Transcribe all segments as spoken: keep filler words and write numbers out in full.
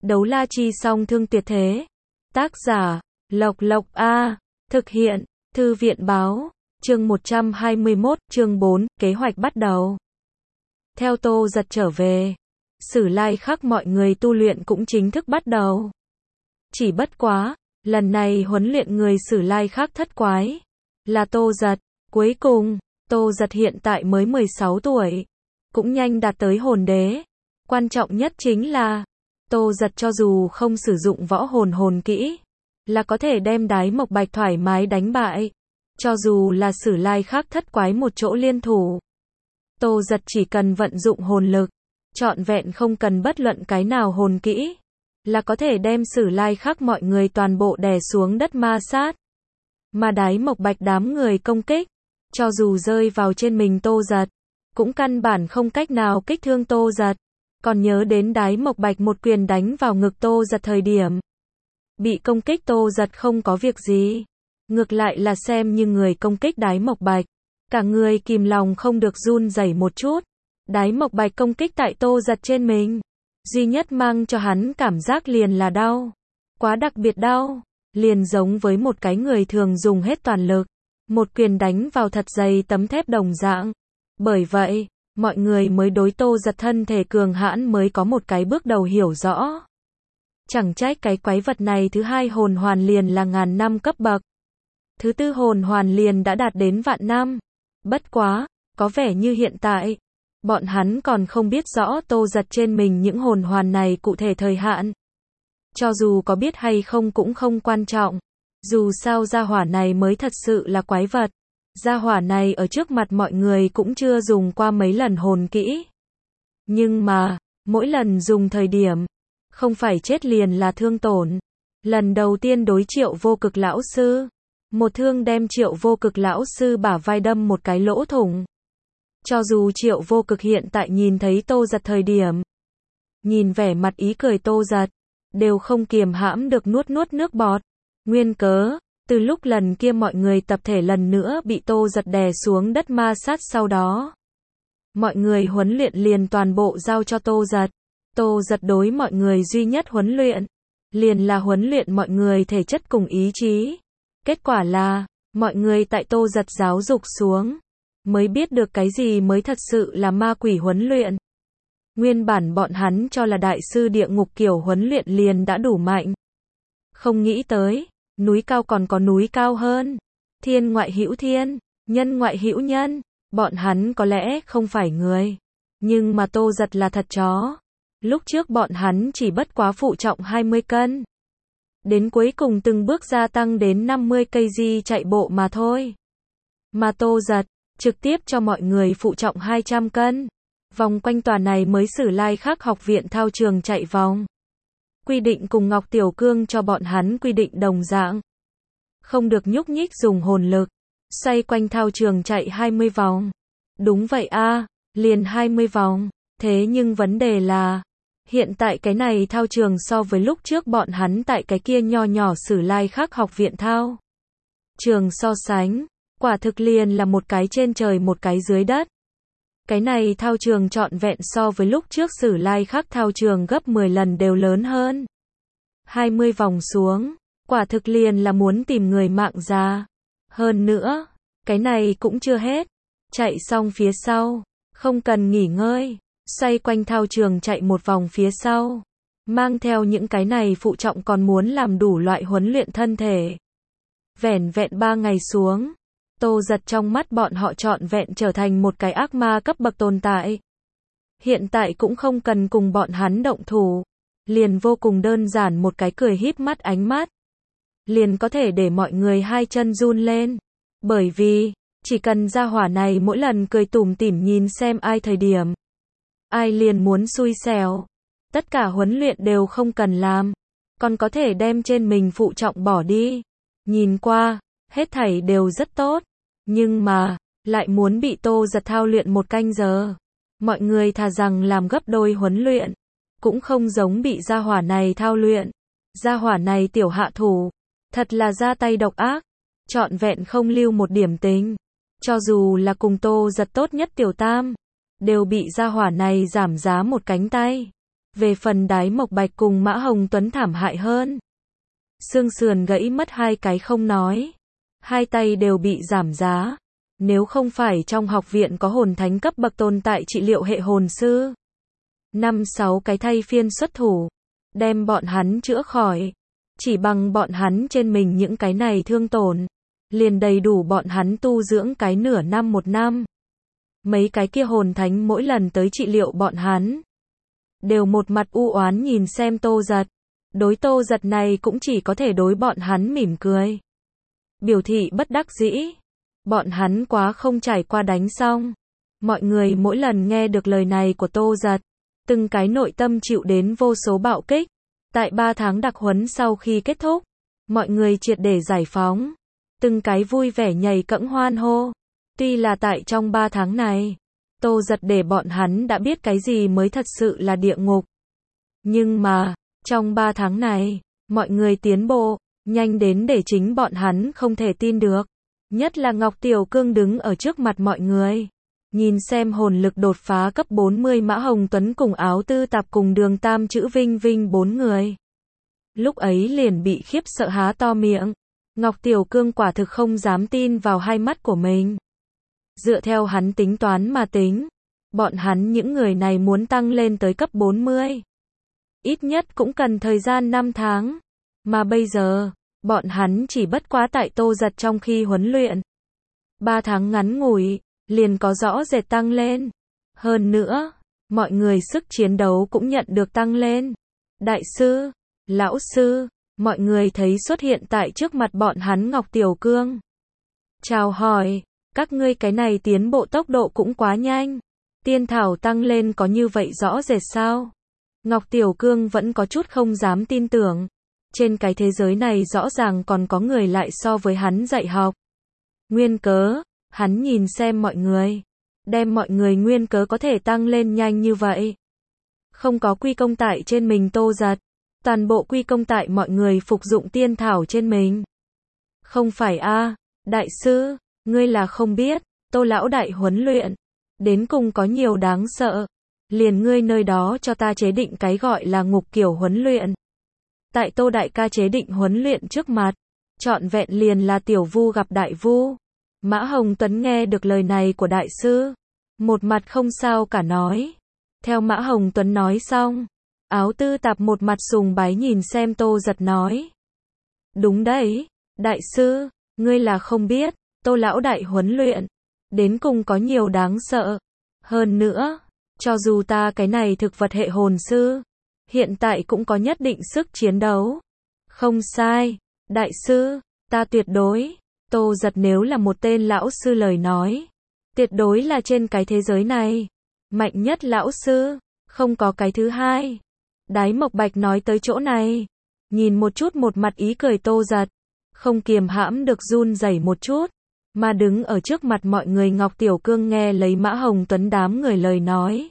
Đấu la chi song thương tuyệt thế. Tác giả, Lộc Lộc A. Thực hiện, Thư viện báo. Chương một trăm hai mươi mốt, chương bốn, kế hoạch bắt đầu. Theo Tô Giật trở về, Sử Lai Khắc mọi người tu luyện cũng chính thức bắt đầu. Chỉ bất quá, lần này huấn luyện người Sử Lai Khắc thất quái là Tô Giật. Cuối cùng, Tô Giật hiện tại mới mười sáu tuổi, cũng nhanh đạt tới hồn đế. Quan trọng nhất chính là, Tô Giật cho dù không sử dụng võ hồn hồn kỹ, là có thể đem Đái Mộc Bạch thoải mái đánh bại. Cho dù là Sử Lai Khắc thất quái một chỗ liên thủ, Tô Giật chỉ cần vận dụng hồn lực, trọn vẹn không cần bất luận cái nào hồn kỹ, là có thể đem Sử Lai Khắc mọi người toàn bộ đè xuống đất ma sát. Mà Đái Mộc Bạch đám người công kích, cho dù rơi vào trên mình Tô Giật, cũng căn bản không cách nào kích thương Tô Giật. Còn nhớ đến Đái Mộc Bạch một quyền đánh vào ngực Tô Giật thời điểm, bị công kích Tô Giật không có việc gì, ngược lại là xem như người công kích Đái Mộc Bạch, cả người kìm lòng không được run rẩy một chút. Đái Mộc Bạch công kích tại Tô Giật trên mình, duy nhất mang cho hắn cảm giác liền là đau, quá đặc biệt đau, liền giống với một cái người thường dùng hết toàn lực, một quyền đánh vào thật dày tấm thép đồng dạng. Bởi vậy, mọi người mới đối Tô Giật thân thể cường hãn mới có một cái bước đầu hiểu rõ. Chẳng trách cái quái vật này thứ hai hồn hoàn liền là ngàn năm cấp bậc, thứ tư hồn hoàn liền đã đạt đến vạn năm. Bất quá, có vẻ như hiện tại, bọn hắn còn không biết rõ Tô Giật trên mình những hồn hoàn này cụ thể thời hạn. Cho dù có biết hay không cũng không quan trọng, dù sao gia hỏa này mới thật sự là quái vật. Gia hỏa này ở trước mặt mọi người cũng chưa dùng qua mấy lần hồn kỹ. Nhưng mà, mỗi lần dùng thời điểm, không phải chết liền là thương tổn. Lần đầu tiên đối Triệu Vô Cực lão sư, một thương đem Triệu Vô Cực lão sư bả vai đâm một cái lỗ thủng. Cho dù Triệu Vô Cực hiện tại nhìn thấy Tô Giật thời điểm, nhìn vẻ mặt ý cười Tô Giật, đều không kiềm hãm được nuốt nuốt nước bọt. Nguyên cớ, từ lúc lần kia mọi người tập thể lần nữa bị Tô Giật đè xuống đất ma sát sau đó, mọi người huấn luyện liền toàn bộ giao cho Tô Giật. Tô Giật đối mọi người duy nhất huấn luyện, liền là huấn luyện mọi người thể chất cùng ý chí. Kết quả là, mọi người tại Tô Giật giáo dục xuống, mới biết được cái gì mới thật sự là ma quỷ huấn luyện. Nguyên bản bọn hắn cho là đại sư địa ngục kiểu huấn luyện liền đã đủ mạnh. Không nghĩ tới, núi cao còn có núi cao hơn. Thiên ngoại hữu thiên, nhân ngoại hữu nhân. Bọn hắn có lẽ không phải người, nhưng mà Tô Giật là thật chó. Lúc trước bọn hắn chỉ bất quá phụ trọng hai mươi cân. Đến cuối cùng từng bước gia tăng đến năm mươi ki lô gam chạy bộ mà thôi. Mà Tô Giật, trực tiếp cho mọi người phụ trọng hai trăm cân. Vòng quanh tòa này mới Sử Lai Khắc học viện thao trường chạy vòng. Quy định cùng Ngọc Tiểu Cương cho bọn hắn quy định đồng dạng. Không được nhúc nhích dùng hồn lực. Xoay quanh thao trường chạy hai mươi vòng. Đúng vậy a, liền hai mươi vòng. Thế nhưng vấn đề là, hiện tại cái này thao trường so với lúc trước bọn hắn tại cái kia nho nhỏ Sử Lai Khắc học viện thao trường so sánh, quả thực liền là một cái trên trời một cái dưới đất. Cái này thao trường trọn vẹn so với lúc trước Sử Lai Khắc thao trường gấp mười lần đều lớn hơn. hai mươi vòng xuống, quả thực liền là muốn tìm người mạng ra. Hơn nữa, cái này cũng chưa hết. Chạy xong phía sau, không cần nghỉ ngơi, xoay quanh thao trường chạy một vòng phía sau. Mang theo những cái này phụ trọng còn muốn làm đủ loại huấn luyện thân thể. Vẻn vẹn ba ngày xuống, Tô Giật trong mắt bọn họ trọn vẹn trở thành một cái ác ma cấp bậc tồn tại. Hiện tại cũng không cần cùng bọn hắn động thủ, liền vô cùng đơn giản một cái cười híp mắt ánh mắt, liền có thể để mọi người hai chân run lên. Bởi vì, chỉ cần gia hỏa này mỗi lần cười tủm tỉm nhìn xem ai thời điểm, ai liền muốn xui xẻo. Tất cả huấn luyện đều không cần làm, còn có thể đem trên mình phụ trọng bỏ đi. Nhìn qua, hết thảy đều rất tốt, nhưng mà, lại muốn bị Tô Giật thao luyện một canh giờ. Mọi người thà rằng làm gấp đôi huấn luyện, cũng không giống bị gia hỏa này thao luyện. Gia hỏa này tiểu hạ thủ, thật là ra tay độc ác, trọn vẹn không lưu một điểm tình. Cho dù là cùng Tô Giật tốt nhất tiểu tam, đều bị gia hỏa này giảm giá một cánh tay. Về phần Đái Mộc Bạch cùng Mã Hồng Tuấn thảm hại hơn. Xương sườn gãy mất hai cái không nói. Hai tay đều bị giảm giá. Nếu không phải trong học viện có hồn thánh cấp bậc tồn tại trị liệu hệ hồn sư. Năm sáu cái thay phiên xuất thủ. Đem bọn hắn chữa khỏi. Chỉ bằng bọn hắn trên mình những cái này thương tổn. Liền đầy đủ bọn hắn tu dưỡng cái nửa năm một năm. Mấy cái kia hồn thánh mỗi lần tới trị liệu bọn hắn. Đều một mặt u oán nhìn xem Tô Giật. Đối Tô Giật này cũng chỉ có thể đối bọn hắn mỉm cười. Biểu thị bất đắc dĩ. Bọn hắn quá không trải qua đánh xong. Mọi người mỗi lần nghe được lời này của Tô Giật. Từng cái nội tâm chịu đến vô số bạo kích. Tại ba tháng đặc huấn sau khi kết thúc. Mọi người triệt để giải phóng. Từng cái vui vẻ nhảy cẫng hoan hô. Tuy là tại trong ba tháng này. Tô Giật để bọn hắn đã biết cái gì mới thật sự là địa ngục. Nhưng mà, trong ba tháng này, mọi người tiến bộ, nhanh đến để chính bọn hắn không thể tin được. Nhất là Ngọc Tiểu Cương đứng ở trước mặt mọi người. Nhìn xem hồn lực đột phá cấp bốn mươi Mã Hồng Tuấn cùng Áo Tư Tạp cùng Đường Tam Chữ Vinh Vinh bốn người. Lúc ấy liền bị khiếp sợ há to miệng. Ngọc Tiểu Cương quả thực không dám tin vào hai mắt của mình. Dựa theo hắn tính toán mà tính, bọn hắn những người này muốn tăng lên tới cấp bốn mươi. Ít nhất cũng cần thời gian năm tháng. Mà bây giờ, bọn hắn chỉ bất quá tại Tô Giật trong khi huấn luyện. ba tháng ngắn ngủi, liền có rõ rệt tăng lên. Hơn nữa, mọi người sức chiến đấu cũng nhận được tăng lên. Đại sư, lão sư, mọi người thấy xuất hiện tại trước mặt bọn hắn Ngọc Tiểu Cương. Chào hỏi, các ngươi cái này tiến bộ tốc độ cũng quá nhanh. Tiên thảo tăng lên có như vậy rõ rệt sao? Ngọc Tiểu Cương vẫn có chút không dám tin tưởng. Trên cái thế giới này rõ ràng còn có người lại so với hắn dạy học. Nguyên cớ, hắn nhìn xem mọi người. Đem mọi người nguyên cớ có thể tăng lên nhanh như vậy. Không có quy công tại trên mình Tô Giật. Toàn bộ quy công tại mọi người phục dụng tiên thảo trên mình. Không phải a, đại sư, ngươi là không biết, Tô lão đại huấn luyện. Đến cùng có nhiều đáng sợ. Liền ngươi nơi đó cho ta chế định cái gọi là ngục kiểu huấn luyện. Tại Tô đại ca chế định huấn luyện trước mặt. Trọn vẹn liền là tiểu vu gặp đại vu. Mã Hồng Tuấn nghe được lời này của đại sư. Một mặt không sao cả nói. Theo Mã Hồng Tuấn nói xong. Áo Tư Tạp một mặt sùng bái nhìn xem Tô Giật nói. Đúng đấy, đại sư, ngươi là không biết, Tô lão đại huấn luyện. Đến cùng có nhiều đáng sợ. Hơn nữa, cho dù ta cái này thực vật hệ hồn sư, hiện tại cũng có nhất định sức chiến đấu. Không sai, đại sư, ta tuyệt đối, Tô Giật nếu là một tên lão sư lời nói. Tuyệt đối là trên cái thế giới này. Mạnh nhất lão sư, không có cái thứ hai. Đái Mộc Bạch nói tới chỗ này. Nhìn một chút một mặt ý cười Tô Giật. Không kiềm hãm được run rẩy một chút. Mà đứng ở trước mặt mọi người Ngọc Tiểu Cương nghe lấy Mã Hồng Tuấn đám người lời nói.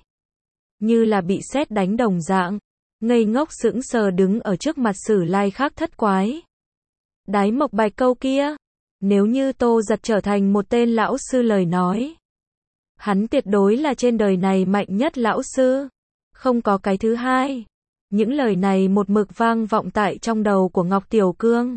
Như là bị sét đánh đồng dạng. Ngây ngốc sững sờ đứng ở trước mặt Sử Lai khác thất quái. Đái Mộc Bạch câu kia. Nếu như Tô Giật trở thành một tên lão sư lời nói. Hắn tuyệt đối là trên đời này mạnh nhất lão sư. Không có cái thứ hai. Những lời này một mực vang vọng tại trong đầu của Ngọc Tiểu Cương.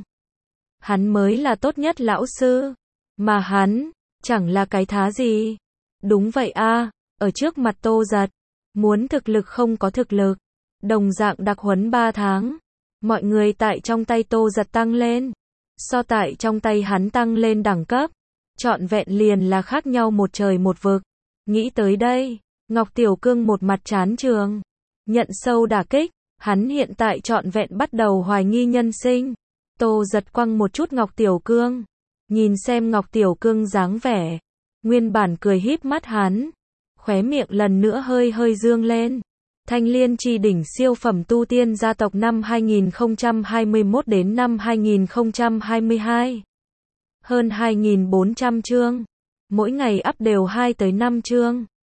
Hắn mới là tốt nhất lão sư. Mà hắn, chẳng là cái thá gì. Đúng vậy a, ở trước mặt Tô Giật. Muốn thực lực không có thực lực. Đồng dạng đặc huấn ba tháng. Mọi người tại trong tay Tô Giật tăng lên. So tại trong tay hắn tăng lên đẳng cấp. Trọn vẹn liền là khác nhau một trời một vực. Nghĩ tới đây, Ngọc Tiểu Cương một mặt chán trường. Nhận sâu đả kích. Hắn hiện tại trọn vẹn bắt đầu hoài nghi nhân sinh. Tô Giật quăng một chút Ngọc Tiểu Cương. Nhìn xem Ngọc Tiểu Cương dáng vẻ. Nguyên bản cười híp mắt hắn. Khóe miệng lần nữa hơi hơi dương lên. Thanh Liên Chi đỉnh siêu phẩm tu tiên gia tộc năm hai nghìn không trăm hai mươi mốt đến năm hai nghìn không trăm hai mươi hai. Hơn hai nghìn bốn trăm chương. Mỗi ngày up đều hai tới năm chương.